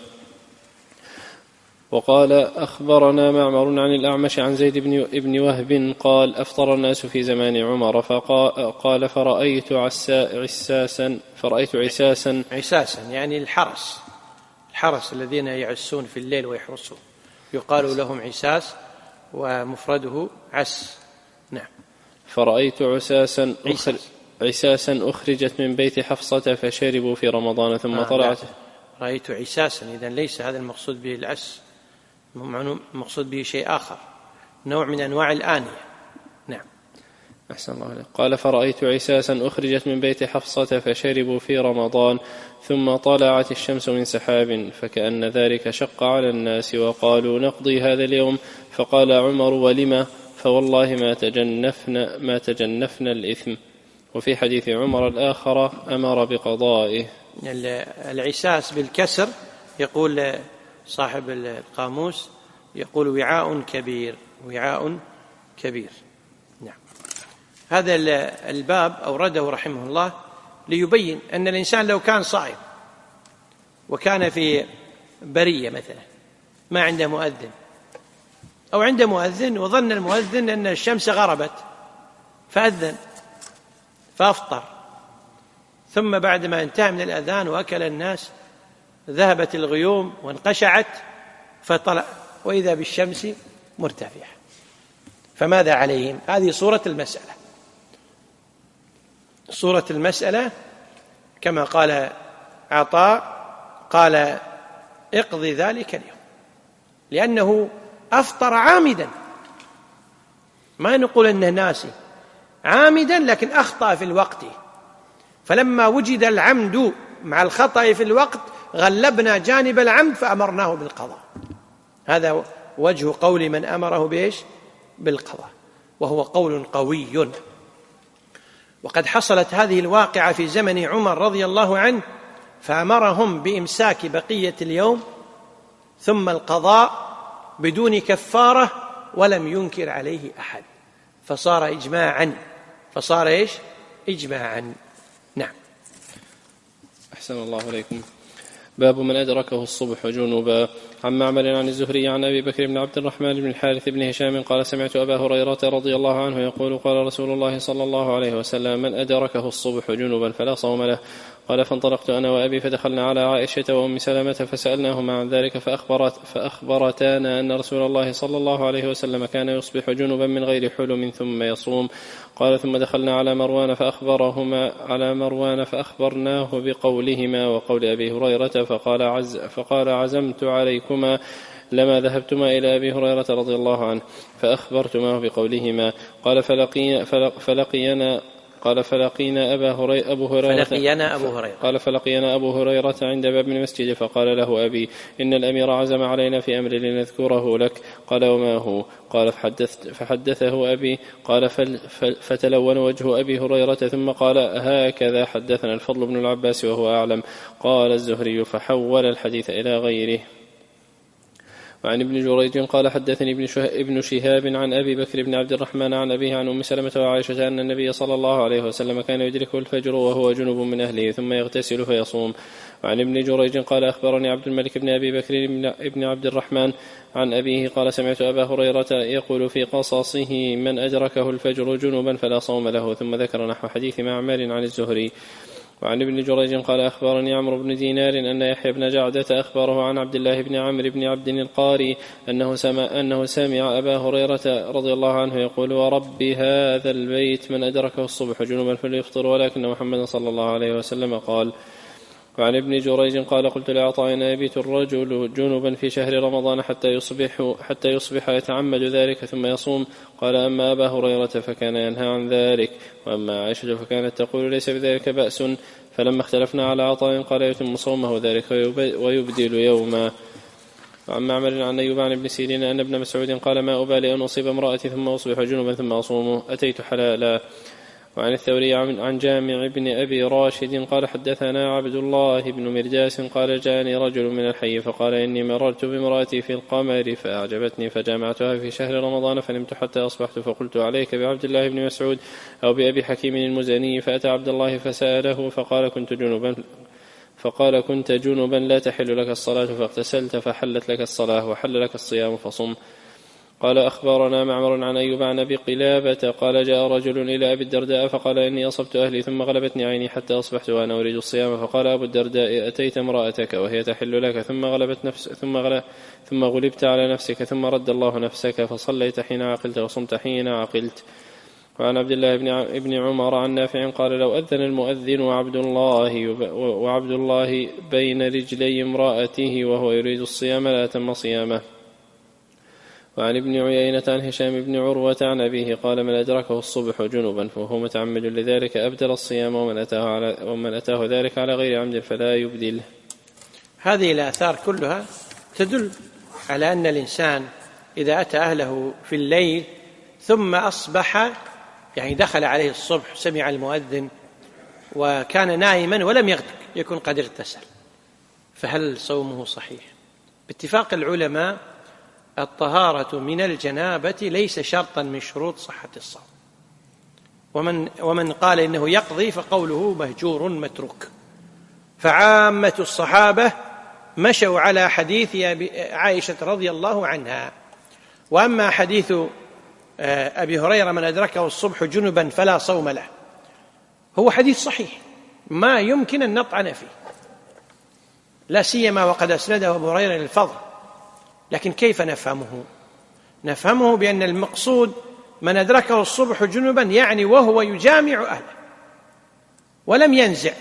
وقال أخبرنا معمر عن الأعمش عن زيد بن ابن وهب قال أفطر الناس في زمان عمر فقال فرأيت عساسا فرأيت عساسا عساسا يعني الحرس الحرس الذين يعسون في الليل ويحرسون يقال لهم عساس ومفرده عس. نعم. فرأيت عساسا أخر عساسا أخرجت من بيت حفصة فشربوا في رمضان ثم آه طلعت. رأيت عساسا إذن ليس هذا المقصود به العس، المقصود به شيء آخر، نوع من أنواع الآنية. نعم. أحسن الله عليك. قال فرأيت عساسا أخرجت من بيت حفصة فشربوا في رمضان ثم طلعت الشمس من سحاب فكأن ذلك شق على الناس وقالوا نقضي هذا اليوم فقال عمر ولما فوالله ما تجنفنا, ما تجنفنا الإثم. وفي حديث عمر الآخر أمر بقضائه. العساس بالكسر يقول صاحب القاموس يقول وعاء كبير وعاء كبير. نعم. هذا الباب أورده رحمه الله ليبين أن الإنسان لو كان صائم وكان في برية مثلا ما عنده مؤذن أو عنده مؤذن وظن المؤذن أن الشمس غربت فأذن فأفطر ثم بعد ما انتهى من الأذان وأكل الناس ذهبت الغيوم وانقشعت فطلع وإذا بالشمس مرتفعة، فماذا عليهم؟ هذه صورة المسألة. صورة المسألة كما قال عطاء، قال اقضي ذلك اليوم، لأنه أفطر عامدا، ما نقول أنه ناسي، عامدا لكن أخطأ في الوقت، فلما وجد العمد مع الخطأ في الوقت غلبنا جانب العمد فأمرناه بالقضاء. هذا وجه قول من أمره بإيش؟ بالقضاء، وهو قول قوي. وقد حصلت هذه الواقعة في زمن عمر رضي الله عنه، فأمرهم بإمساك بقية اليوم ثم القضاء بدون كفارة، ولم ينكر عليه أحد، فصار إجماعا فصار إيش؟ إجماعا. نعم. أحسن الله عليكم. باب من أدركه الصبح جنبا. عن معمر عن الزهري عن أبي بكر بن عبد الرحمن بن الحارث بن هشام قال سمعت أبا هريرة رضي الله عنه يقول قال رسول الله صلى الله عليه وسلم من أدركه الصبح جنبا فلا صوم له. قال فانطلقت أنا وأبي فدخلنا على عائشة وأم سلمة فسألناهما عن ذلك فأخبرت فأخبرتانا أن رسول الله صلى الله عليه وسلم كان يصبح جنبا من غير حلم ثم يصوم. قال ثم دخلنا على مروان فأخبرهما على مروان فأخبرناه بقولهما وقول أبي هريرة فقال, عز فقال عزمت عليكما لما ذهبتما إلى أبي هريرة رضي الله عنه فأخبرتماه بقولهما. قال فلقي فلقينا قال فلقينا أبا هريرة أبو هريرة فلقينا أبو هريرة قال فلقينا أبو هريرة عند باب المسجد فقال له أبي إن الأمير عزم علينا في أمر لنذكره لك. قال وما هو؟ قال فحدثت فحدثه أبي. قال فتلون وجه أبي هريرة ثم قال هكذا حدثنا الفضل بن العباس وهو أعلم. قال الزهري فحول الحديث إلى غيره. وعن ابن جريج قال حدثني ابن شهاب عن أبي بكر بن عبد الرحمن عن أبيه عن أم سلمة وعائشة أن النبي صلى الله عليه وسلم كان يدركه الفجر وهو جنب من أهله ثم يغتسل فيصوم. وعن ابن جريج قال أخبرني عبد الملك بن أبي بكر بن عبد الرحمن عن أبيه قال سمعت أبا هريرة يقول في قصصه من أدركه الفجر جنبا فلا صوم له، ثم ذكر نحو حديث معمر عن الزهري. وعن ابن جريج قال أخبرني عمرو بن دينار أن يحيى بن جعدة أخبره عن عبد الله بن عمرو بن عبد القاري أنه سمع, أنه سمع أبا هريرة رضي الله عنه يقول ورب هذا البيت من أدركه الصبح جنبا فليفطر ولكن محمد صلى الله عليه وسلم قال. وعن ابن جريج قال قلت لعطاء يبيت الرجل جنبا في شهر رمضان حتى يصبح, حتى يصبح يتعمد ذلك ثم يصوم. قال أما أبا هريرة فكان ينهى عن ذلك، وأما عائشة فكانت تقول ليس بذلك بأس. فلما اختلفنا على عطاء قال يتم صومه ذلك ويبدل يوما. وعن معمر عن أيوب عن ابن سيرين أن ابن مسعود قال ما أبالي أن أصيب امرأتي ثم أصبح جنبا ثم أصوم أتيت حلالا. وعن الثوري عن جامع بن أبي راشد قال حدثنا عبد الله بن مرداس قال جاءني رجل من الحي فقال إني مررت بامرأتي في القمر فأعجبتني فجامعتها في شهر رمضان فنمت حتى أصبحت فقلت عليك بعبد الله بن مسعود أو بأبي حكيم المزني. فأتى عبد الله فسأله فقال كنت جنبا فقال كنت جنبا لا تحل لك الصلاة فاغتسلت فحلت لك الصلاة وحل لك الصيام فصم. قال أخبرنا معمر عن أيوب عن أبي قلابة قال جاء رجل إلى أبي الدرداء فقال إني أصبت أهلي ثم غلبتني عيني حتى أصبحت وأنا أريد الصيام. فقال أبو الدرداء أتيت امرأتك وهي تحل لك ثم غلبت نفس ثم, غل... ثم غلبت على نفسك ثم رد الله نفسك فصليت حين عقلت وصمت حين عقلت. وعن عبد الله بن عمر عن نافع قال لو أذن المؤذن وعبد الله وعبد الله بين رجلي امرأته وهو يريد الصيام لا تم صيامه. وعن ابن عيينة عن هشام بن عروة عن أبيه قال من أدركه الصبح جنبا فهو متعمد لذلك أبدل الصيام ومن أتاه, على ومن أتاه ذلك على غير عمد فلا يبدل. هذه الآثار كلها تدل على أن الإنسان إذا أتى أهله في الليل ثم أصبح يعني دخل عليه الصبح سمع المؤذن وكان نائما ولم يغتسل يكون قد اغتسل فهل صومه صحيح؟ باتفاق العلماء الطهارة من الجنابة ليس شرطا من شروط صحة الصوم، ومن, ومن قال إنه يقضي فقوله مهجور متروك. فعامة الصحابة مشوا على حديث عائشة رضي الله عنها. وأما حديث أبي هريرة من أدركه الصبح جنبا فلا صوم له هو حديث صحيح ما يمكن أن نطعن فيه، لا سيما وقد أسنده أبو هريرة للفضل. لكن كيف نفهمه؟ نفهمه بأن المقصود من أدركه الصبح جنبا، يعني وهو يجامع أهله ولم ينزع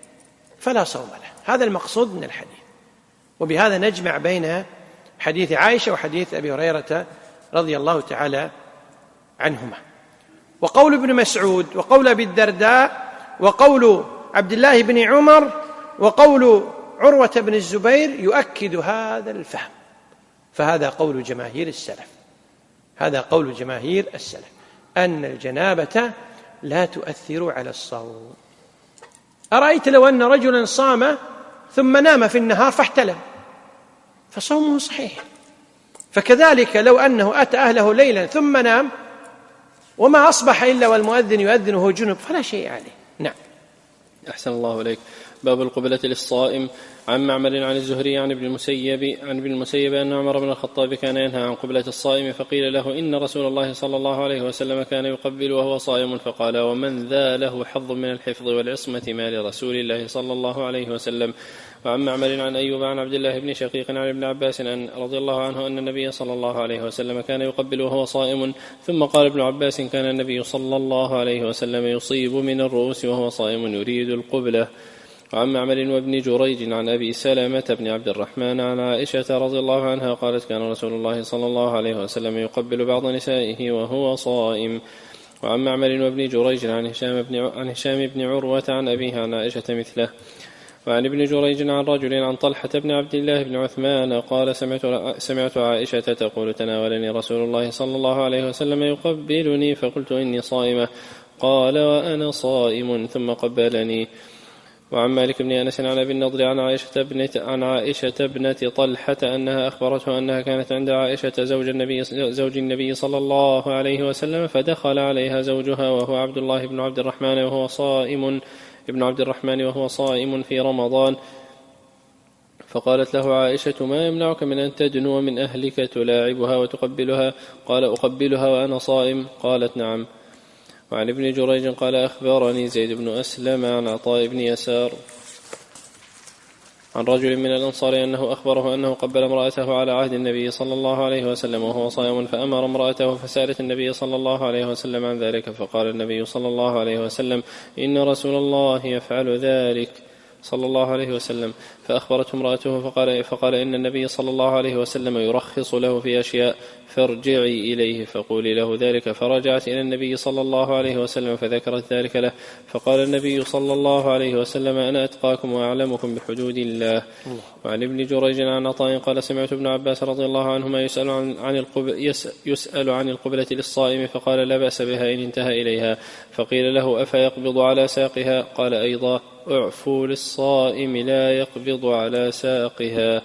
فلا صوم له. هذا المقصود من الحديث. وبهذا نجمع بين حديث عائشة وحديث أبي هريرة رضي الله تعالى عنهما. وقول ابن مسعود وقول أبي الدرداء وقول عبد الله بن عمر وقول عروة بن الزبير يؤكد هذا الفهم. فهذا قول جماهير السلف، هذا قول جماهير السلف أن الجنابة لا تؤثر على الصوم. أرأيت لو أن رجلا صام ثم نام في النهار فاحتلم فصومه صحيح. فكذلك لو أنه أتى أهله ليلا ثم نام وما أصبح إلا والمؤذن يؤذن وهو جنب فلا شيء عليه. نعم. أحسن الله إليك. باب القبلة للصائم. عن معمر عن الزهري عن ابن المسيب عن ابن المسيب أن عمر بن الخطاب كان ينهى عن قبلة الصائم، فقيل له إن رسول الله صلى الله عليه وسلم كان يقبل وهو صائم، فقال ومن ذا له حظ من الحفظ والعصمة ما لرسول الله صلى الله عليه وسلم. وعن معمر عن أيوب عن عبد الله بن شقيق عن ابن عباس أن رضي الله عنه أن النبي صلى الله عليه وسلم كان يقبل وهو صائم. ثم قال ابن عباس كان النبي صلى الله عليه وسلم يصيب من الرؤوس وهو صائم يريد القبلة. وعن معمر وابن جريج عن أبي سلمة بن عبد الرحمن عن عائشة رضي الله عنها قالت كان رسول الله صلى الله عليه وسلم يقبل بعض نسائه وهو صائم. وعن معمر وابن جريج عن هشام بن عن هشام بن عروة عن أبيه عن عائشة مثله. وعن ابن جريج عن رجل عن طلحة بن عبد الله بن عثمان قال سمعت سمعت عائشة تقول تناولني رسول الله صلى الله عليه وسلم يقبلني فقلت إني صائمة، قال وأنا صائم ثم قبلني. وعن مالك بن أنس عن أبي النضر عن عائشة ابنة عن عائشة ابنة طلحة أنها أخبرته أنها كانت عند عائشة زوج النبي زوج النبي صلى الله عليه وسلم، فدخل عليها زوجها وهو عبد الله بن عبد الرحمن وهو صائم ابن عبد الرحمن وهو صائم في رمضان، فقالت له عائشة ما يمنعك من أن تدنو من أهلك تلاعبها وتقبلها؟ قال أقبلها وأنا صائم؟ قالت نعم. وعن ابن جريج قال أخبرني زيد بن أسلم عن عطاء بن يسار عن رجل من الأنصار أنه أخبره أنه قبل امرأته على عهد النبي صلى الله عليه وسلم وهو صائم، فأمر امرأته فسألت النبي صلى الله عليه وسلم عن ذلك، فقال النبي صلى الله عليه وسلم إن رسول الله يفعل ذلك صلى الله عليه وسلم. فأخبرته امرأته فقال, فقال إن النبي صلى الله عليه وسلم يرخص له في أشياء فارجعي إليه فقولي له ذلك. فرجعت إلى النبي صلى الله عليه وسلم فذكرت ذلك له، فقال النبي صلى الله عليه وسلم أنا أتقاكم وأعلمكم بحدود الله. وعن ابن جريج عن عطاء قال سمعت ابن عباس رضي الله عنهما يسأل عن, عن, القبل يسأل عن القبلة للصائم، فقال لا بأس بها إن انتهى إليها. فقيل له أفيقبض على ساقها؟ قال أيضا اعفوا للصائم لا يقبض على ساقها.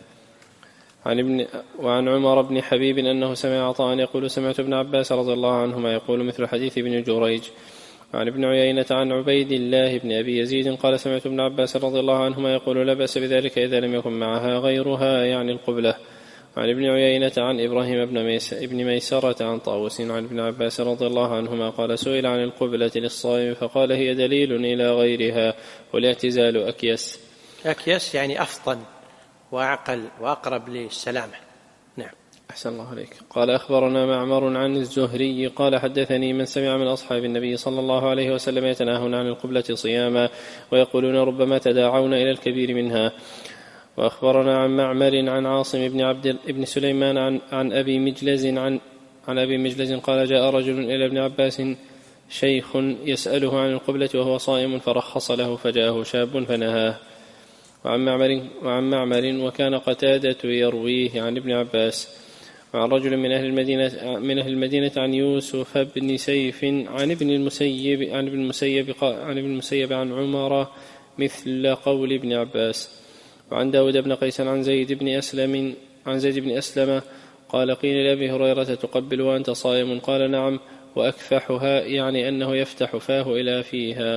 عن ابن وعن عمر بن حبيب أنه سمع عطاء يقول سمعت ابن عباس رضي الله عنهما يقول مثل حديث ابن جريج. وعن ابن عيينة عن عبيد الله بن أبي يزيد قال سمعت ابن عباس رضي الله عنهما يقول لا بأس بذلك إذا لم يكن معها غيرها يعني القبلة. وعن ابن عيينة عن إبراهيم بن ميس ابن ميسرة عن طاووس عن ابن عباس رضي الله عنهما قال سئل عن القبلة للصائم فقال هي دليل إلى غيرها والاعتزال أكيس. أكيس يعني أفطن وأعقل وأقرب للسلامة. نعم. أحسن الله عليك. قال أخبرنا معمر عن الزهري قال حدثني من سمع من أصحاب النبي صلى الله عليه وسلم يتناهون عن القبلة صياما ويقولون ربما تداعون إلى الكبير منها. وأخبرنا عن معمر عن عاصم بن عبد ابن سليمان عن, عن أبي مجلز عن, عن أبي مجلز قال جاء رجل إلى ابن عباس شيخ يسأله عن القبلة وهو صائم فرخص له فجاءه شاب فنهاه. وعن معمر, وعن معمر وكان قتادة يرويه عن ابن عباس. وعن رجل من أهل المدينة من أهل المدينة عن يوسف بن سيف عن ابن المسيب عن ابن المسيب عن ابن المسيب عن عمر مثل قول ابن عباس. وعن داود بن قيس عن زيد بن أسلم عن زيد بن أسلم قال قيل لأبي هريرة تقبل وأنت صائم؟ قال نعم وأكفحها يعني أنه يفتح فاه إلى فيها.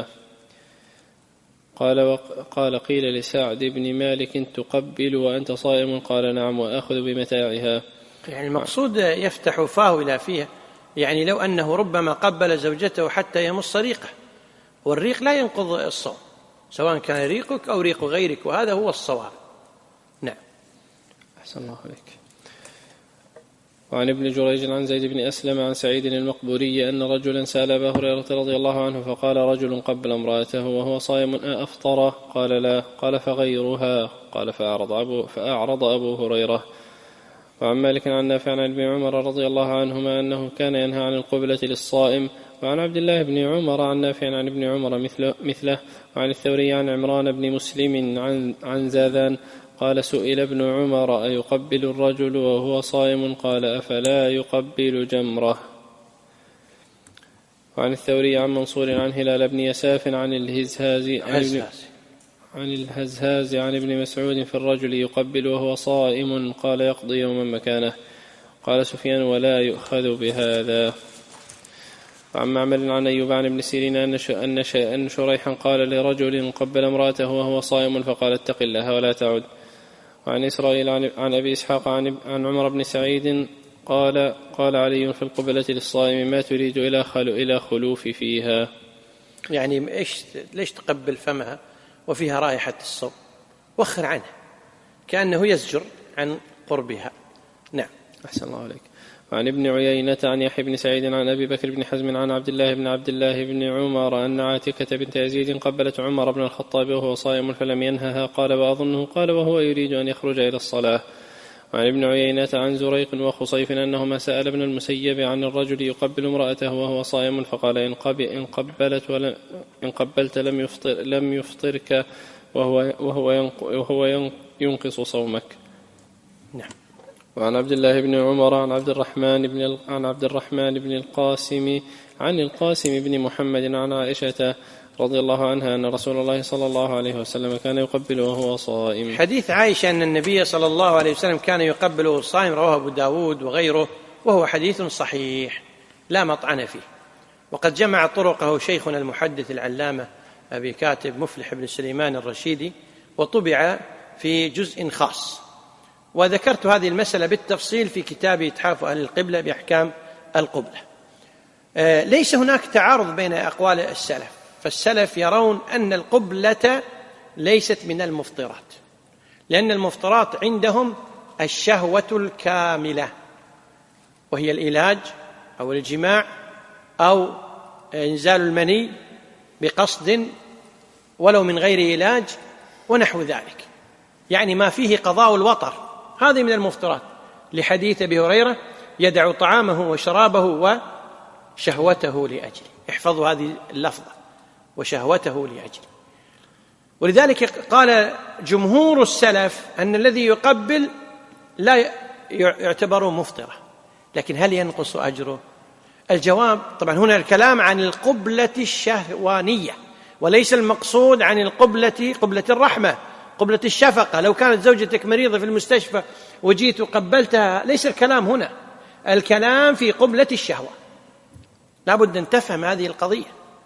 قال وقال قيل لسعد بن مالك تقبل وأنت صائم؟ قال نعم وأخذ بمتاعها. يعني المقصود يفتح فاه إلى فيها، يعني لو أنه ربما قبل زوجته حتى يمص ريقه، والريق لا ينقض الصوم سواء كان ريقك أو ريق غيرك، وهذا هو الصواب. أحسن الله عليك. وعن ابن جريج عن زيد بن أسلم عن سعيد المقبوري أن رجلا سأل أبا هريرة رضي الله عنه فقال رجل قبل امرأته وهو صائم أفطر؟ قال لا. قال فغيرها؟ قال فأعرض أبو, فأعرض أبو هريرة. وعن مالك عن نافع عن ابن عمر رضي الله عنهما أنه كان ينهى عن القبلة للصائم. وعن عبد الله بن عمر عن نافع عن ابن عمر مثله, مثله. وعن الثوري عن عمران بن مسلم عن, عن زاذان قال سئل ابن عمر أيقبل الرجل وهو صائم؟ قال أفلا يقبل جمرة. وعن الثوري عن منصور عن هلال بن يساف عن الهزهاز عن, عن الهزهاز عن ابن مسعود في الرجل يقبل وهو صائم قال يقضي يوما مكانه. قال سفيان ولا يؤخذ بهذا. وعن معمر عن أيوب عن ابن سيرين أن شريحا قال لرجل قبل امرأته وهو صائم فقال اتق الله ولا تعد. وعن إسرائيل عن أبي إسحاق عن عمر بن سعيد قال قال علي في القبلة للصائم ما تريد إلى خلو إلى خلوف فيها؟ يعني إيش ليش تقبل فمها وفيها رائحة الصوم؟ وخر عنها كأنه يزجر عن قربها. نعم. أحسن الله عليك. وعن ابن عيينة عن يحيى بن سعيد عن أبي بكر بن حزم عن عبد الله بن عبد الله بن عمر أن عاتكة بنت يزيد قبلت عمر بن الخطاب وهو صائم فلم ينهها. قال وأظنه قال وهو يريد أن يخرج إلى الصلاة. وعن ابن عيينة عن زريق وخصيف أنهما سأل ابن المسيب عن الرجل يقبل امرأته وهو صائم فقال إن, إن قبلت ولم إن قبلت لم يفطر لم يفطرك وهو وهو وهو ينقص صومك. نعم. وعن عبد الله بن عمر عن عبد الرحمن بن عن عبد الرحمن بن القاسم عن القاسم بن محمد عن عائشة رضي الله عنها أن رسول الله صلى الله عليه وسلم كان يقبل وهو صائم. حديث عائشة أن النبي صلى الله عليه وسلم كان يقبل وهو صائم رواه أبو داود وغيره وهو حديث صحيح لا مطعن فيه. وقد جمع طرقه شيخنا المحدث العلامة أبي كاتب مفلح بن سليمان الرشيدي وطبع في جزء خاص. وذكرت هذه المسألة بالتفصيل في كتاب إتحاف أهل القبلة بأحكام القبلة. آه ليس هناك تعارض بين أقوال السلف، فالسلف يرون أن القبلة ليست من المفطرات، لأن المفطرات عندهم الشهوة الكاملة وهي العلاج أو الجماع أو إنزال المني بقصد ولو من غير علاج ونحو ذلك، يعني ما فيه قضاء الوطر، هذه من المفطرات، لحديث أبي هريرة يدع طعامه وشرابه وشهوته لأجله. احفظوا هذه اللفظة، وشهوته لأجله. ولذلك قال جمهور السلف أن الذي يقبل لا يعتبر مفطرة، لكن هل ينقص أجره؟ الجواب طبعا هنا الكلام عن القبلة الشهوانية، وليس المقصود عن القبلة قبلة الرحمة، قبلة الشفقة. لو كانت زوجتك مريضة في المستشفى وجيت وقبلتها، ليس الكلام هنا، الكلام في قبلة الشهوة. لابد أن تفهم هذه القضية.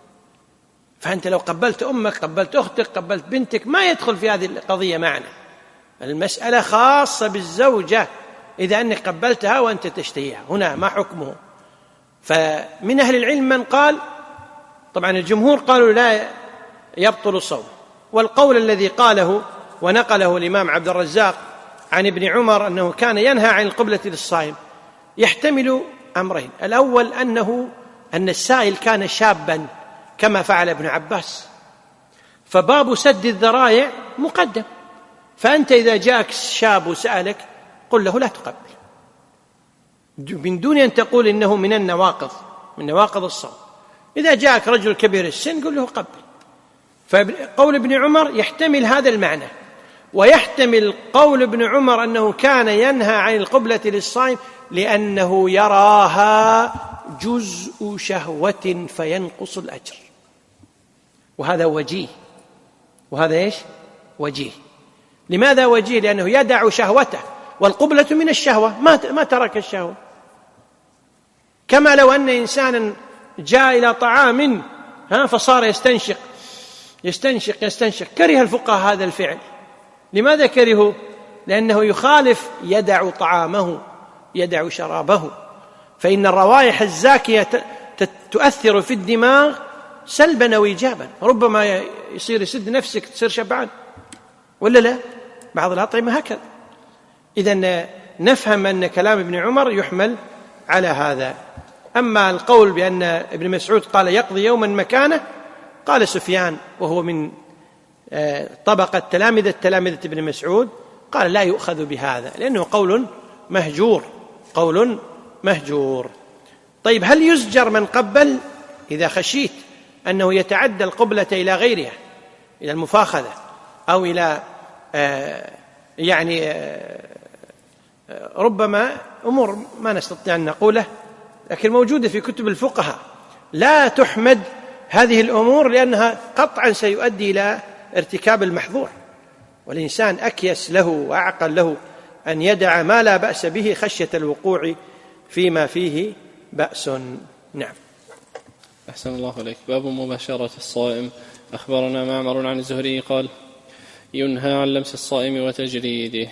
فأنت لو قبلت أمك، قبلت أختك، قبلت بنتك، ما يدخل في هذه القضية معنا. المسألة خاصة بالزوجة، إذا أنك قبلتها وأنت تشتهيها، هنا ما حكمه. فمن أهل العلم من قال، طبعا الجمهور قالوا لا يبطل الصوم، والقول الذي قاله ونقله الإمام عبد الرزاق عن ابن عمر أنه كان ينهى عن القبلة للصائم يحتمل أمرين. الأول أنه أن السائل كان شابا كما فعل ابن عباس، فباب سد الذرائع مقدم. فأنت إذا جاءك شاب وسألك قل له لا تقبل، من دون أن تقول إنه من النواقض، من نواقض الصوم. إذا جاءك رجل كبير السن قل له قبل. فقول ابن عمر يحتمل هذا المعنى، ويحتمل قول ابن عمر أنه كان ينهى عن القبلة للصائم لأنه يراها جزء شهوة فينقص الأجر، وهذا وجيه. وهذا إيش؟ وجيه. لماذا وجيه؟ لأنه يدع شهوته، والقبلة من الشهوة، ما ما ترك الشهوة. كما لو أن إنسانا جاء إلى طعام ها فصار يستنشق يستنشق يستنشق كره الفقهاء هذا الفعل. لماذا كرهوا؟ لأنه يخالف، يدع طعامه يدع شرابه. فإن الروائح الزاكية تؤثر في الدماغ سلبا وإيجابا، ربما يصير يسد نفسك تصير شبعان، ولا لا؟ بعض الأطعمة هكذا. إذن نفهم أن كلام ابن عمر يحمل على هذا. أما القول بأن ابن مسعود قال يقضي يوما مكانه، قال سفيان وهو من طبقة تلامذة تلامذة ابن مسعود، قال لا يؤخذ بهذا لأنه قول مهجور، قول مهجور. طيب هل يزجر من قبل إذا خشيت أنه يتعدى القبلة إلى غيرها، إلى المفاخذة أو إلى آه يعني آه ربما أمور ما نستطيع أن نقوله لكن موجودة في كتب الفقهاء، لا تحمد هذه الأمور لأنها قطعا سيؤدي إلى ارتكاب المحظور، والإنسان أكيس له وأعقل له أن يدع ما لا بأس به خشية الوقوع فيما فيه بأس. نعم. أحسن الله عليك. باب مباشرة الصائم. أخبرنا معمر عن الزهري قال ينهى عن لمس الصائم وتجريده.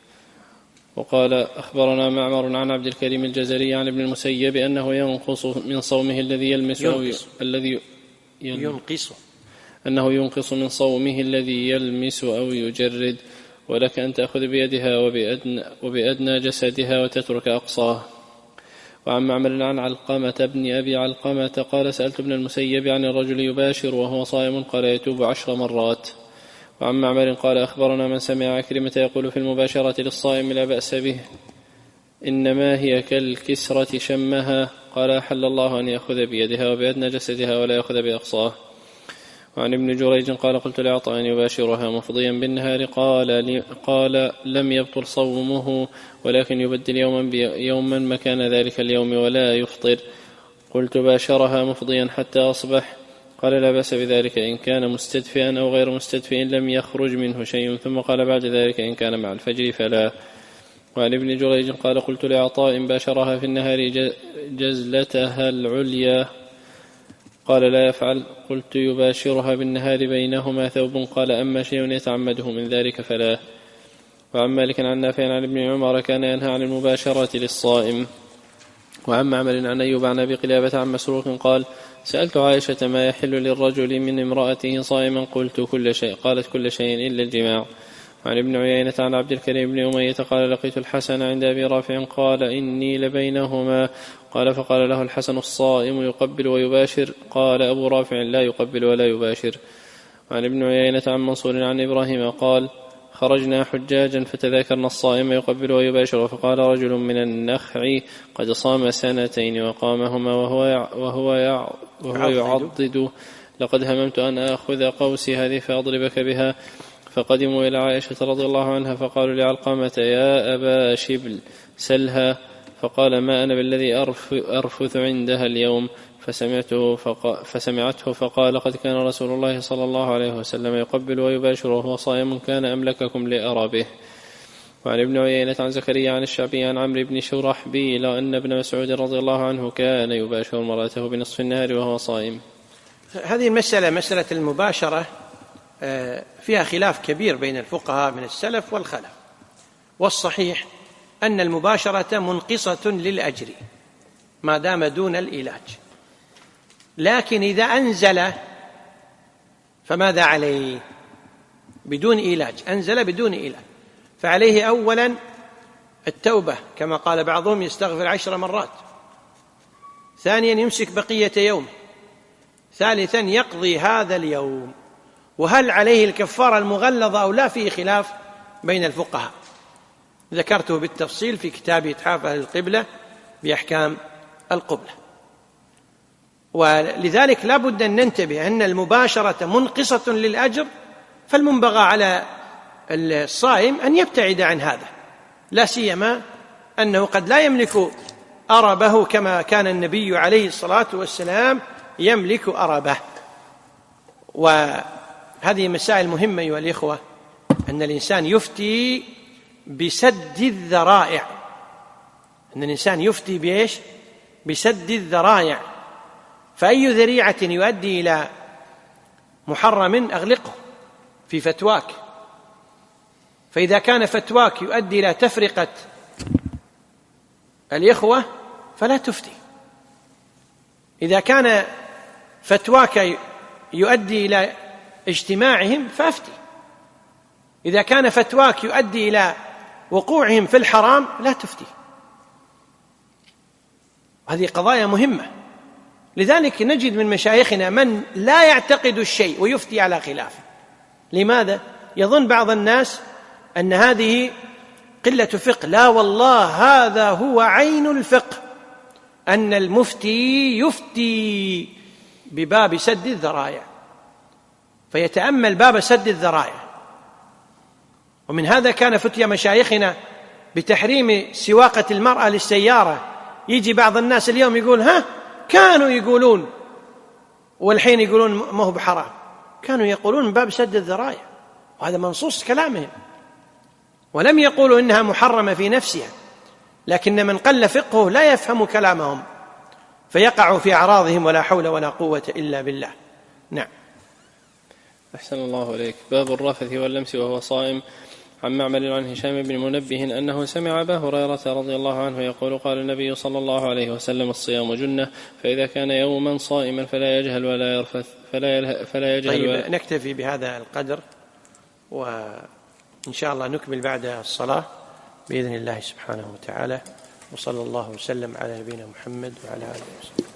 وقال أخبرنا معمر عن عبد الكريم الجزري عن ابن المسيب أنه ينقص من صومه الذي يلمس ينقص. أو الذي ينقص أنه ينقص من صومه الذي يلمس أو يجرد، ولك أن تأخذ بيدها وبأدنى, وبأدنى جسدها وتترك أقصاه. وعن معمر عن علقمة بن أبي علقمة قال سألت ابن المسيب عن الرجل يباشر وهو صائم قال يتوب عشر مرات. وعن معمر قال أخبرنا من سمع عكرمة يقول في المباشرة للصائم لا بأس به إنما هي كالكسرة شمها، قال أحل الله أن يأخذ بيدها وبأدنى جسدها ولا يأخذ بأقصاه. وعن ابن جريج قال قلت لعطاء أن يباشرها مفضيا بالنهار قال, قال لم يبطل صومه ولكن يبدل يوما, يوما مكان ذلك اليوم ولا يفطر. قلت باشرها مفضيا حتى أصبح قال لا بأس بذلك إن كان مستدفئا أو غير مستدفئ لم يخرج منه شيء، ثم قال بعد ذلك إن كان مع الفجر فلا. وعن ابن جريج قال قلت لعطاء باشرها في النهار جزلتها العليا قال لا يفعل. قلت يباشرها بالنهار بينهما ثوب قال أما شيء يتعمده من ذلك فلا. وعن مالك عن نافع عن ابن عمر كان ينهى عن المباشرة للصائم. وعن معمر عن أيوب عن أبي قلابة عن مسروق قال سألت عائشة ما يحل للرجل من امرأته صائما قلت كل شيء، قالت كل شيء إلا الجماع. عن ابن عيينة عن عبد الكريم بن أمية قال لقيت الحسن عند أبي رافع قال إني لبينهما، قال فقال له الحسن الصائم يقبل ويباشر؟ قال أبو رافع لا يقبل ولا يباشر. عن ابن عيينة عن منصور عن إبراهيم قال خرجنا حجاجا فتذاكرنا الصائم يقبل ويباشر، فقال رجل من النخع قد صام سنتين وقامهما وهو, يع وهو, يع وهو يعضد لقد هممت أن أخذ قوسي هذه فأضربك بها. فقدموا إلى عائشة رضي الله عنها فقالوا لعلقمة يا أبا شبل سلها، فقال ما أنا بالذي أرفث عندها اليوم، فسمعته, فق... فسمعته فقال قد كان رسول الله صلى الله عليه وسلم يقبل ويباشر وهو صائم كان أملككم لأرى به. وعن ابن عيينة عن زكريا عن الشعبي عن عمرو بن شرحبيل أن ابن مسعود رضي الله عنه كان يباشر امرأته بنصف النهار وهو صائم. هذه المسألة مسألة المباشرة فيها خلاف كبير بين الفقهاء من السلف والخلف، والصحيح أن المباشرة منقصة للأجر ما دام دون الإيلاج، لكن إذا أنزل فماذا عليه؟ بدون إيلاج، أنزل بدون إيلاج، فعليه أولا التوبة كما قال بعضهم يستغفر عشر مرات، ثانيا يمسك بقية يوم، ثالثا يقضي هذا اليوم. وهل عليه الكفارة المغلظة أو لا فيه خلاف بين الفقهاء، ذكرته بالتفصيل في كتاب إتحاف أهل القبلة بأحكام القبلة. ولذلك لا بد أن ننتبه أن المباشرة منقصة للأجر، فالمنبغى على الصائم أن يبتعد عن هذا، لا سيما أنه قد لا يملك أربه كما كان النبي عليه الصلاة والسلام يملك أربه. وهذه مسائل مهمة أيها الإخوة، أن الإنسان يفتي بسد الذرائع، أن الإنسان يفتي بإيش؟ بسد الذرائع، فأي ذريعة يؤدي إلى محرم أغلقه في فتواك، فإذا كان فتواك يؤدي إلى تفرقة الإخوة فلا تفتي، إذا كان فتواك يؤدي إلى اجتماعهم فافتي، إذا كان فتواك يؤدي إلى وقوعهم في الحرام لا تفتي. هذه قضايا مهمة. لذلك نجد من مشايخنا من لا يعتقد الشيء ويفتي على خلافه. لماذا؟ يظن بعض الناس أن هذه قلة فقه. لا والله، هذا هو عين الفقه، أن المفتي يفتي بباب سد الذرائع، فيتأمل باب سد الذرائع. ومن هذا كان فتيا مشايخنا بتحريم سواقة المرأة للسيارة. يجي بعض الناس اليوم يقول ها كانوا يقولون والحين يقولون ما هو بحرام. كانوا يقولون من باب سد الذرائع، وهذا منصوص كلامهم، ولم يقولوا إنها محرمة في نفسها، لكن من قل فقهه لا يفهم كلامهم فيقع في أعراضهم، ولا حول ولا قوة إلا بالله. نعم. أحسن الله إليك. باب الرفث واللمس وهو صائم. عن معمر عن هشام بن منبه أنه سمع أبا هريرة رضي الله عنه يقول قال النبي صلى الله عليه وسلم الصيام جنة، فإذا كان يوما صائما فلا يجهل ولا يرفث فلا, فلا يجهل. طيب ولا نكتفي بهذا القدر، وإن شاء الله نكمل بعد الصلاة بإذن الله سبحانه وتعالى. وصلى الله وسلم على نبينا محمد وعلى آله وصحبه.